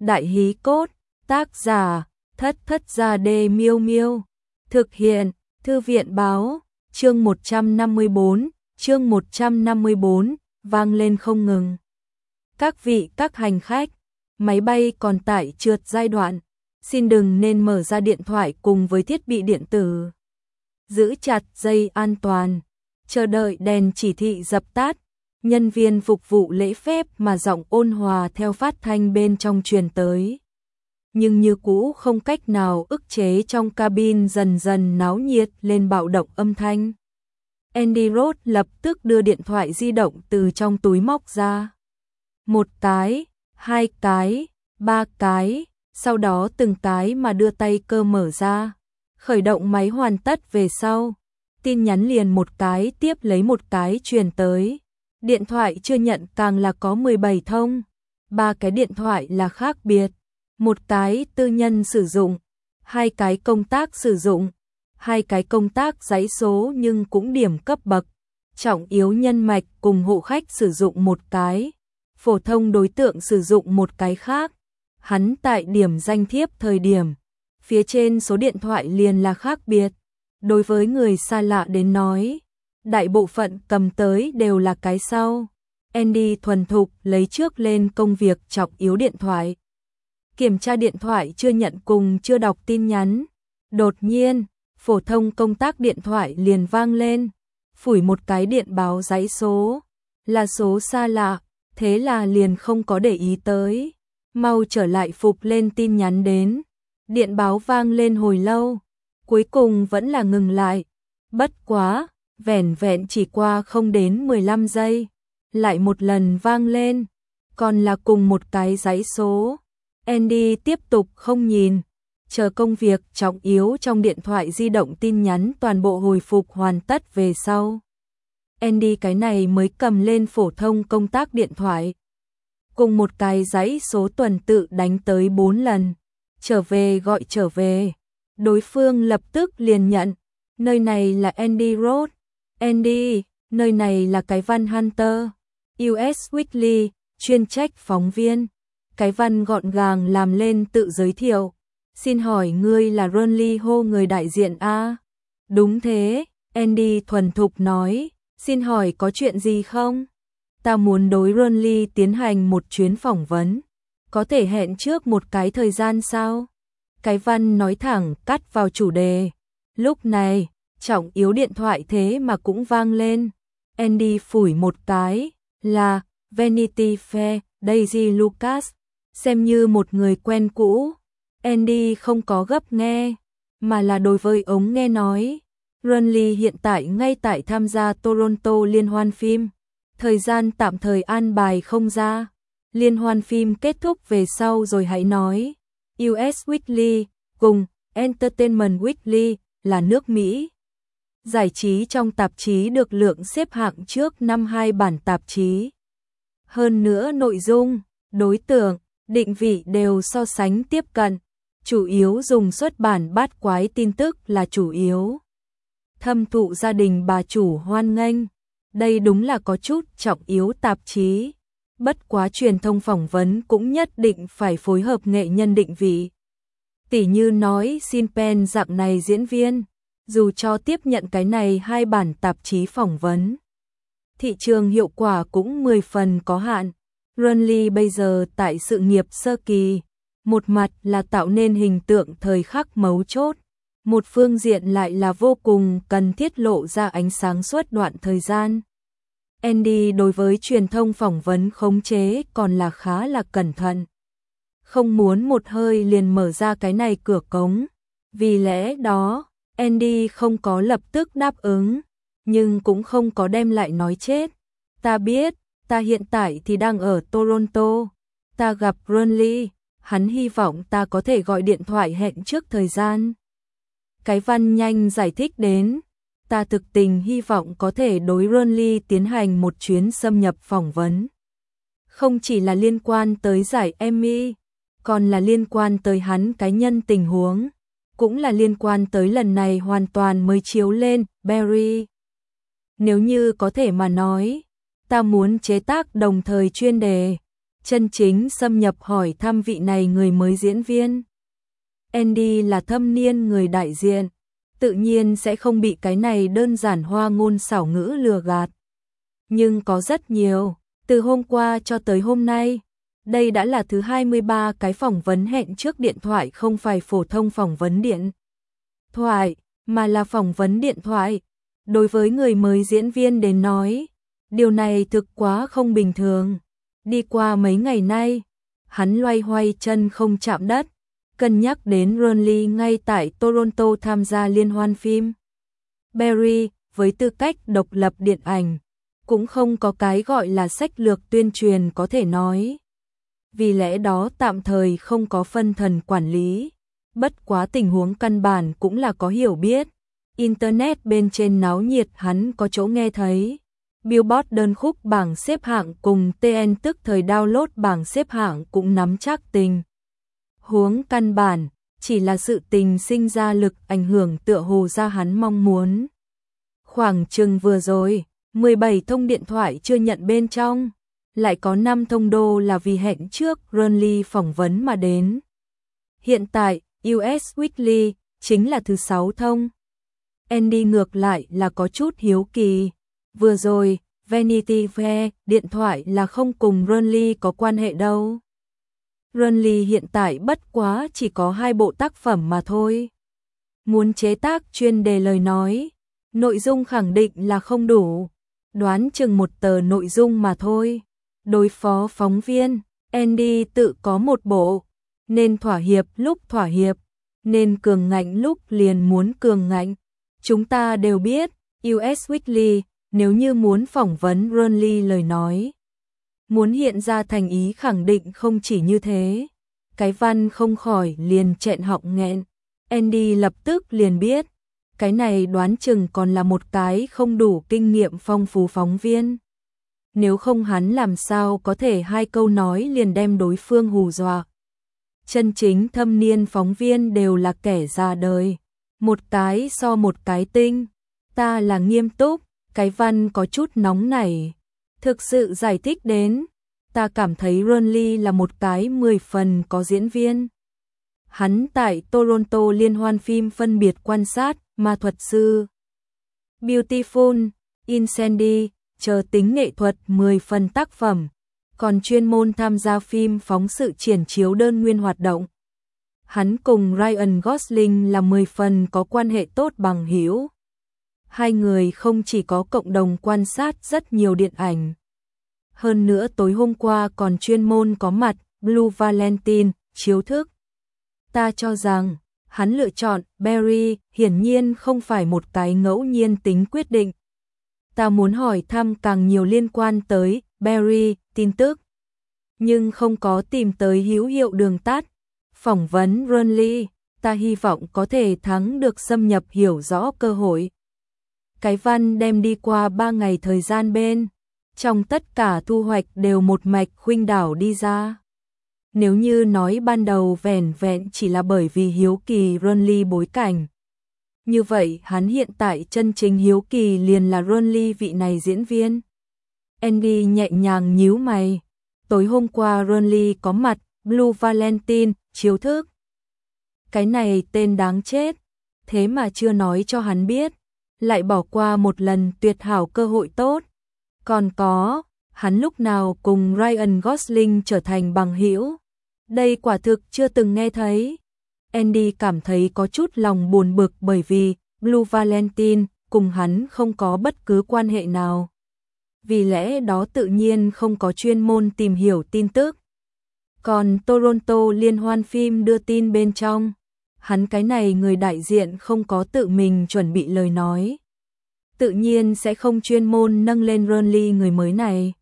Đại hí cốt, tác giả, Thất Thất Gia Đê Miêu Miêu. Thực hiện, Thư viện báo, chương 154, vang lên không ngừng. Các vị các hành khách, máy bay còn tải trượt giai đoạn, xin đừng nên mở ra điện thoại cùng với thiết bị điện tử. Giữ chặt dây an toàn, chờ đợi đèn chỉ thị dập tắt. Nhân viên phục vụ lễ phép mà giọng ôn hòa theo phát thanh bên trong truyền tới. Nhưng như cũ không cách nào ức chế trong cabin dần dần náo nhiệt lên bạo động âm thanh. Andy Roth lập tức đưa điện thoại di động từ trong túi móc ra. Một cái, hai cái, ba cái, sau đó từng cái mà đưa tay cơ mở ra. Khởi động máy hoàn tất về sau. Tin nhắn liền một cái tiếp lấy một cái truyền tới. Điện thoại chưa nhận càng là có 17 thông. 3 cái điện thoại là khác biệt. Một cái tư nhân sử dụng, 2 cái công tác sử dụng, 2 cái công tác dãy số nhưng cũng điểm cấp bậc. Trọng yếu nhân mạch cùng hộ khách sử dụng một cái, phổ thông đối tượng sử dụng một cái khác. Hắn tại điểm danh thiếp thời điểm, phía trên số điện thoại liền là khác biệt. Đối với người xa lạ đến nói, đại bộ phận cầm tới đều là cái sau. Andy thuần thục lấy trước lên công việc trọng yếu điện thoại. Kiểm tra điện thoại chưa nhận cùng chưa đọc tin nhắn. Đột nhiên, phổ thông công tác điện thoại liền vang lên. Phủi một cái điện báo dãy số. Là số xa lạ, thế là liền không có để ý tới. Mau trở lại phục lên tin nhắn đến. Điện báo vang lên hồi lâu. Cuối cùng vẫn là ngừng lại. Bất quá, vẻn vẹn chỉ qua không đến 15 giây. Lại một lần vang lên. Còn là cùng một cái dãy số. Andy tiếp tục không nhìn. Chờ công việc trọng yếu trong điện thoại di động tin nhắn toàn bộ hồi phục hoàn tất về sau. Andy cái này mới cầm lên phổ thông công tác điện thoại. Cùng một cái dãy số tuần tự đánh tới 4 lần. Trở về gọi trở về. Đối phương lập tức liền nhận. Nơi này là Andy Roth. Andy, nơi này là cái văn Hunter. US Weekly, chuyên trách phóng viên. Cái văn gọn gàng làm lên tự giới thiệu. Xin hỏi ngươi là Ron Lee Ho người đại diện A? Đúng thế, Andy thuần thục nói. Xin hỏi có chuyện gì không? Ta muốn đối Ron Lee tiến hành một chuyến phỏng vấn. Có thể hẹn trước một cái thời gian sao? Cái văn nói thẳng cắt vào chủ đề. Lúc này, trọng yếu điện thoại thế mà cũng vang lên. Andy phủi một cái, là Vanity Fair, Daisy Lucas. Xem như một người quen cũ, Andy không có gấp nghe, mà là đối với ống nghe nói. Ron Lee hiện tại ngay tại tham gia Toronto liên hoan phim. Thời gian tạm thời an bài không ra. Liên hoan phim kết thúc về sau rồi hãy nói. US Weekly cùng Entertainment Weekly là nước Mỹ. Giải trí trong tạp chí được lượng xếp hạng trước năm 2 bản tạp chí. Hơn nữa nội dung, đối tượng, định vị đều so sánh tiếp cận. Chủ yếu dùng xuất bản bát quái tin tức là chủ yếu. Thâm thụ gia đình bà chủ hoan nghênh. Đây đúng là có chút trọng yếu tạp chí. Bất quá truyền thông phỏng vấn cũng nhất định phải phối hợp nghệ nhân định vị. Tỉ như nói Sean Penn dạng này diễn viên, dù cho tiếp nhận cái này 2 bản tạp chí phỏng vấn. Thị trường hiệu quả cũng 10 phần có hạn. Ron Lee bây giờ tại sự nghiệp sơ kỳ, một mặt là tạo nên hình tượng thời khắc mấu chốt, một phương diện lại là vô cùng cần thiết lộ ra ánh sáng suốt đoạn thời gian. Andy đối với truyền thông phỏng vấn khống chế còn là khá là cẩn thận. Không muốn một hơi liền mở ra cái này cửa cống. Vì lẽ đó, Andy không có lập tức đáp ứng, nhưng cũng không có đem lại nói chết. Ta biết, ta hiện tại thì đang ở Toronto. Ta gặp Ron Lee, hắn hy vọng ta có thể gọi điện thoại hẹn trước thời gian. Cái văn nhanh giải thích đến. Ta thực tình hy vọng có thể đối Ron Lee tiến hành một chuyến xâm nhập phỏng vấn. Không chỉ là liên quan tới giải Emmy, còn là liên quan tới hắn cá nhân tình huống, cũng là liên quan tới lần này hoàn toàn mới chiếu lên Barry. Nếu như có thể mà nói, ta muốn chế tác đồng thời chuyên đề, chân chính xâm nhập hỏi thăm vị này người mới diễn viên. Andy là thâm niên người đại diện, tự nhiên sẽ không bị cái này đơn giản hoa ngôn xảo ngữ lừa gạt. Nhưng có rất nhiều, từ hôm qua cho tới hôm nay, đây đã là thứ 23 cái phỏng vấn hẹn trước điện thoại, không phải phổ thông phỏng vấn điện thoại, mà là phỏng vấn điện thoại. Đối với người mới diễn viên đến nói, điều này thực quá không bình thường. Đi qua mấy ngày nay, hắn loay hoay chân không chạm đất, cân nhắc đến Ronly ngay tại Toronto tham gia liên hoan phim. Barry, với tư cách độc lập điện ảnh, cũng không có cái gọi là sách lược tuyên truyền có thể nói. Vì lẽ đó tạm thời không có phân thần quản lý, bất quá tình huống căn bản cũng là có hiểu biết. Internet bên trên náo nhiệt hắn có chỗ nghe thấy. Billboard đơn khúc bảng xếp hạng cùng TN tức thời download bảng xếp hạng cũng nắm chắc tình huống căn bản, chỉ là sự tình sinh ra lực ảnh hưởng tựa hồ ra hắn mong muốn. Khoảng chừng vừa rồi, 17 thông điện thoại chưa nhận bên trong, lại có 5 thông đô là vì hẹn trước Ronly phỏng vấn mà đến. Hiện tại, US Weekly chính là thứ 6 thông. Andy ngược lại là có chút hiếu kỳ. Vừa rồi, Vanity Fair điện thoại là không cùng Ronly có quan hệ đâu. Ronly hiện tại bất quá chỉ có 2 bộ tác phẩm mà thôi. Muốn chế tác chuyên đề lời nói, nội dung khẳng định là không đủ. Đoán chừng một tờ nội dung mà thôi. Đối phó phóng viên, Andy tự có một bộ. Nên thỏa hiệp lúc thỏa hiệp, nên cường ngạnh lúc liền muốn cường ngạnh. Chúng ta đều biết, US Weekly nếu như muốn phỏng vấn Ronly lời nói, muốn hiện ra thành ý khẳng định không chỉ như thế. Cái văn không khỏi liền trẹn họng nghẹn. Andy lập tức liền biết, cái này đoán chừng còn là một cái không đủ kinh nghiệm phong phú phóng viên. Nếu không hắn làm sao có thể 2 câu nói liền đem đối phương hù dọa. Chân chính thâm niên phóng viên đều là kẻ già đời, một cái so một cái tinh. Ta là nghiêm túc, cái văn có chút nóng nảy. Thực sự giải thích đến, ta cảm thấy Ronly là một cái 10 phần có diễn viên. Hắn tại Toronto liên hoan phim phân biệt quan sát, Ma thuật sư, Beautiful, Incendy, chờ tính nghệ thuật 10 phần tác phẩm, còn chuyên môn tham gia phim phóng sự triển chiếu đơn nguyên hoạt động. Hắn cùng Ryan Gosling là 10 phần có quan hệ tốt bằng hữu. 2 người không chỉ có cộng đồng quan sát rất nhiều điện ảnh. Hơn nữa tối hôm qua còn chuyên môn có mặt Blue Valentine, chiếu thức. Ta cho rằng, hắn lựa chọn Barry hiển nhiên không phải một cái ngẫu nhiên tính quyết định. Ta muốn hỏi thăm càng nhiều liên quan tới Barry tin tức, nhưng không có tìm tới hữu hiệu đường tắt. Phỏng vấn Ronly, ta hy vọng có thể thắng được xâm nhập hiểu rõ cơ hội. Cái văn đem đi qua 3 ngày thời gian bên, trong tất cả thu hoạch đều một mạch khuynh đảo đi ra. Nếu như nói ban đầu vẻn vẹn chỉ là bởi vì hiếu kỳ Ronly bối cảnh, như vậy hắn hiện tại chân chính hiếu kỳ liền là Ronly vị này diễn viên. Andy nhẹ nhàng nhíu mày. Tối hôm qua Ronly có mặt Blue Valentine, chiếu thức. Cái này tên đáng chết, thế mà chưa nói cho hắn biết, lại bỏ qua một lần tuyệt hảo cơ hội tốt. Còn có, hắn lúc nào cùng Ryan Gosling trở thành bằng hữu, đây quả thực chưa từng nghe thấy. Andy cảm thấy có chút lòng buồn bực bởi vì Blue Valentine cùng hắn không có bất cứ quan hệ nào. Vì lẽ đó tự nhiên không có chuyên môn tìm hiểu tin tức. Còn Toronto liên hoan phim đưa tin bên trong, hắn cái này người đại diện không có tự mình chuẩn bị lời nói, tự nhiên sẽ không chuyên môn nâng lên Ronly người mới này.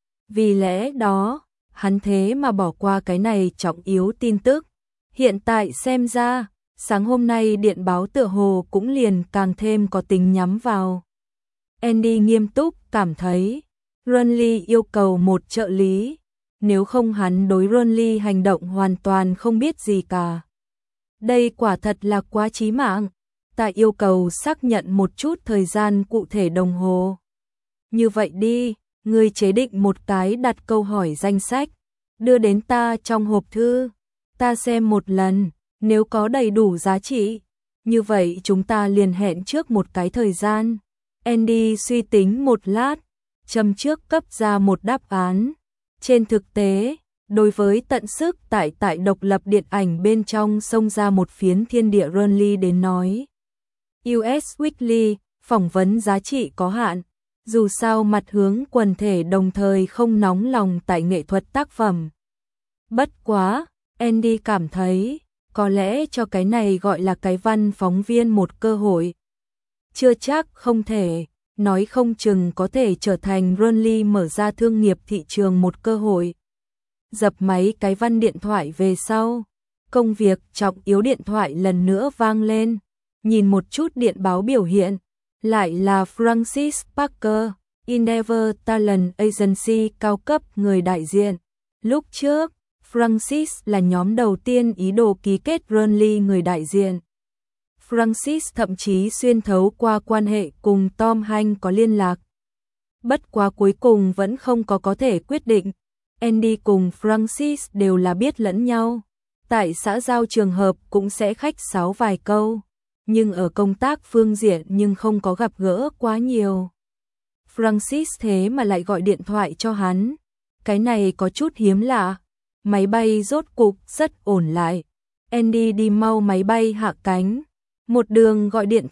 Vì lẽ đó, hắn thế mà bỏ qua cái này trọng yếu tin tức. Hiện tại xem ra, sáng hôm nay điện báo tựa hồ cũng liền càng thêm có tính nhắm vào. Andy nghiêm túc cảm thấy, Ronly yêu cầu một trợ lý, nếu không hắn đối Ronly hành động hoàn toàn không biết gì cả. Đây quả thật là quá chí mạng, ta yêu cầu xác nhận một chút thời gian cụ thể đồng hồ. Như vậy đi, ngươi chế định một cái đặt câu hỏi danh sách, đưa đến ta trong hộp thư. Ta xem một lần, nếu có đầy đủ giá trị, như vậy chúng ta liền hẹn trước một cái thời gian. Andy suy tính một lát, châm trước cấp ra một đáp án. Trên thực tế, đối với tận sức tại độc lập điện ảnh bên trong xông ra một phiến thiên địa Runly đến nói. US Weekly, phỏng vấn giá trị có hạn, dù sao mặt hướng quần thể đồng thời không nóng lòng tại nghệ thuật tác phẩm. Bất quá, Andy cảm thấy, có lẽ cho cái này gọi là cái văn phóng viên một cơ hội. Chưa chắc không thể, nói không chừng có thể trở thành Runly mở ra thương nghiệp thị trường một cơ hội. Dập máy cái văn điện thoại về sau, công việc trọng yếu điện thoại lần nữa vang lên, nhìn một chút điện báo biểu hiện, lại là Francis Parker, Endeavor Talent Agency cao cấp người đại diện. Lúc trước, Francis là nhóm đầu tiên ý đồ ký kết Runly người đại diện. Francis thậm chí xuyên thấu qua quan hệ cùng Tom Hanks có liên lạc. Bất quá cuối cùng vẫn không có thể quyết định. Andy cùng Francis đều là biết lẫn nhau. Tại xã giao trường hợp cũng sẽ khách sáo vài câu. Nhưng ở công tác phương diện nhưng không có gặp gỡ quá nhiều. Francis thế mà lại gọi điện thoại cho hắn. Cái này có chút hiếm lạ. Máy bay rốt cục rất ổn lại. Andy đi mau máy bay hạ cánh. Một đường gọi điện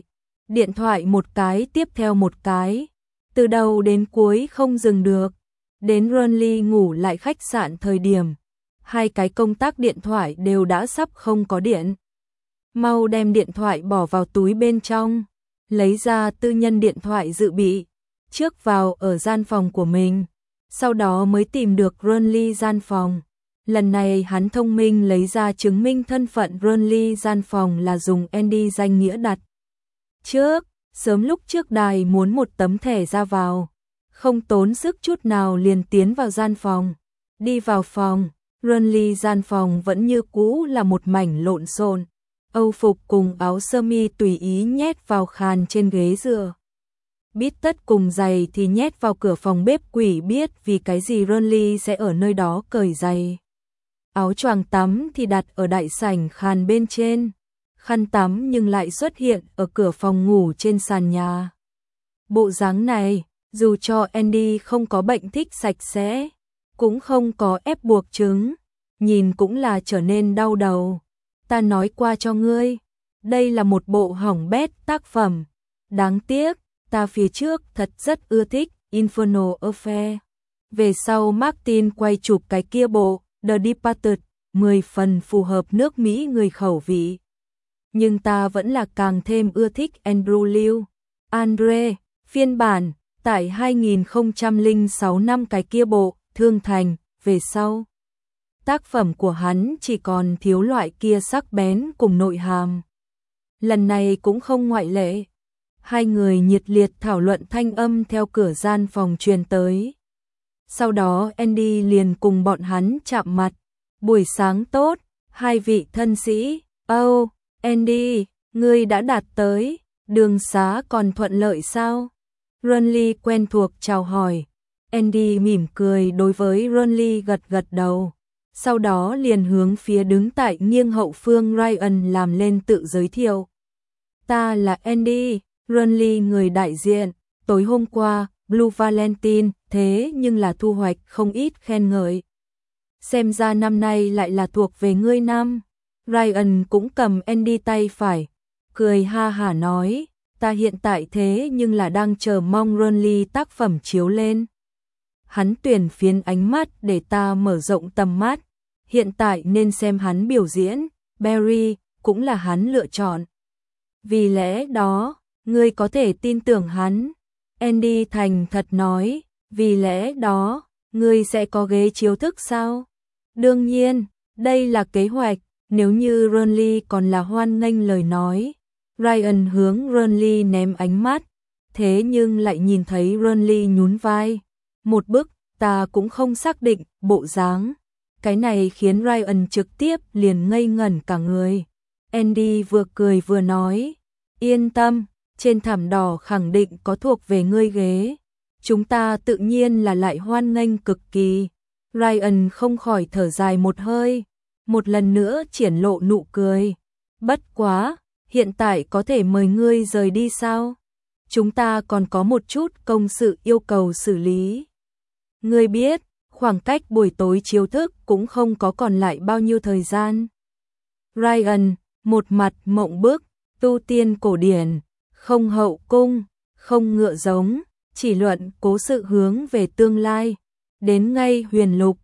thoại một cái tiếp theo một cái. Từ đầu đến cuối không dừng được. Đến Runly ngủ lại khách sạn thời điểm. Hai cái công tác điện thoại đều đã sắp không có điện. Mau đem điện thoại bỏ vào túi bên trong. Lấy ra tư nhân điện thoại dự bị. Trước vào ở gian phòng của mình. Sau đó mới tìm được Runly gian phòng. Lần này hắn thông minh lấy ra chứng minh thân phận Runly gian phòng là dùng Andy danh nghĩa đặt. Trước, sớm lúc trước đài muốn một tấm thẻ ra vào. Không tốn sức chút nào liền tiến vào gian phòng. Đi vào phòng, Runly gian phòng vẫn như cũ là một mảnh lộn xộn. Âu phục cùng áo sơ mi tùy ý nhét vào khàn trên ghế dựa. Bít tất cùng giày thì nhét vào cửa phòng bếp, quỷ biết vì cái gì Runly sẽ ở nơi đó cởi giày. Áo choàng tắm thì đặt ở đại sảnh khàn bên trên. Khăn tắm nhưng lại xuất hiện ở cửa phòng ngủ trên sàn nhà. Bộ dáng này, dù cho Andy không có bệnh thích sạch sẽ, cũng không có ép buộc chứng, nhìn cũng là trở nên đau đầu. Ta nói qua cho ngươi, đây là một bộ hỏng bét tác phẩm. Đáng tiếc, ta phía trước thật rất ưa thích Infernal Affair. Về sau Martin quay chụp cái kia bộ The Departed, 10 phần phù hợp nước Mỹ người khẩu vị. Nhưng ta vẫn là càng thêm ưa thích Andrew Liu. Andre, phiên bản, tại 2006 năm cái kia bộ, Thương Thành, về sau. Tác phẩm của hắn chỉ còn thiếu loại kia sắc bén cùng nội hàm. Lần này cũng không ngoại lệ. Hai người nhiệt liệt thảo luận thanh âm theo cửa gian phòng truyền tới. Sau đó Andy liền cùng bọn hắn chạm mặt. Buổi sáng tốt, hai vị thân sĩ. Oh, Andy, ngươi đã đạt tới, đường xá còn thuận lợi sao? Runly quen thuộc chào hỏi. Andy mỉm cười đối với Runly gật gật đầu. Sau đó liền hướng phía đứng tại nghiêng hậu phương Ryan làm lên tự giới thiệu. Ta là Andy, Runly người đại diện. Tối hôm qua, Blue Valentine, thế nhưng là thu hoạch không ít khen ngợi. Xem ra năm nay lại là thuộc về ngươi năm. Ryan cũng cầm Andy tay phải, cười ha hả nói, ta hiện tại thế nhưng là đang chờ mong Runly tác phẩm chiếu lên. Hắn tuyển phiến ánh mắt để ta mở rộng tầm mắt, hiện tại nên xem hắn biểu diễn, Barry cũng là hắn lựa chọn. Vì lẽ đó, ngươi có thể tin tưởng hắn. Andy thành thật nói, vì lẽ đó, ngươi sẽ có ghế chiếu thức sao? Đương nhiên, đây là kế hoạch, nếu như Runly còn là hoan nghênh lời nói. Ryan hướng Runly ném ánh mắt, thế nhưng lại nhìn thấy Runly nhún vai. Một bức, ta cũng không xác định, bộ dáng. Cái này khiến Ryan trực tiếp liền ngây ngẩn cả người. Andy vừa cười vừa nói, yên tâm, trên thảm đỏ khẳng định có thuộc về ngươi ghế. Chúng ta tự nhiên là lại hoan nghênh cực kỳ. Ryan không khỏi thở dài một hơi, một lần nữa triển lộ nụ cười. Bất quá, hiện tại có thể mời ngươi rời đi sao? Chúng ta còn có một chút công sự yêu cầu xử lý. Ngươi biết, khoảng cách buổi tối chiếu thức cũng không có còn lại bao nhiêu thời gian. Ryan, một mặt mộng bức, tu tiên cổ điển, không hậu cung, không ngựa giống, chỉ luận cố sự hướng về tương lai. Đến ngay huyền lục,